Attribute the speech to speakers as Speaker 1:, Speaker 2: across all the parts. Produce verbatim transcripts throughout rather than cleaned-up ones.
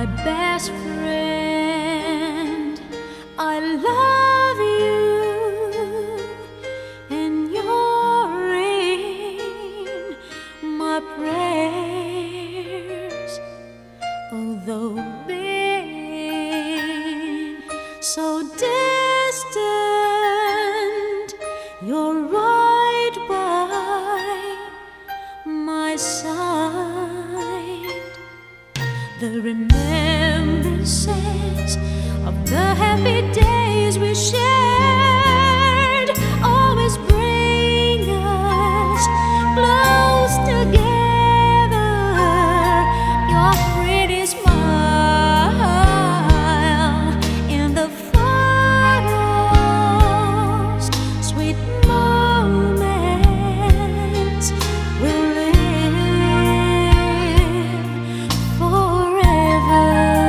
Speaker 1: best friend. I love you, and you're in my prayers. Although being so distant, you're right by my side. The remembrances of the happy days we shared always bring us close together. Your pretty smile and the photos, sweet moments will live forever.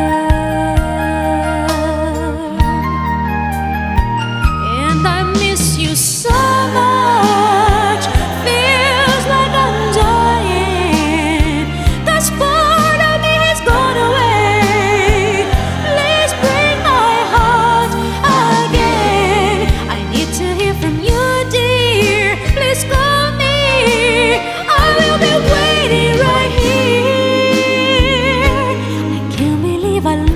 Speaker 1: And I miss you so much, feels like I'm dying. This part of me has gone away. Please bring my heart again. I need to hear from you, dear. Please call me, I will be waiting right here. I can't believe I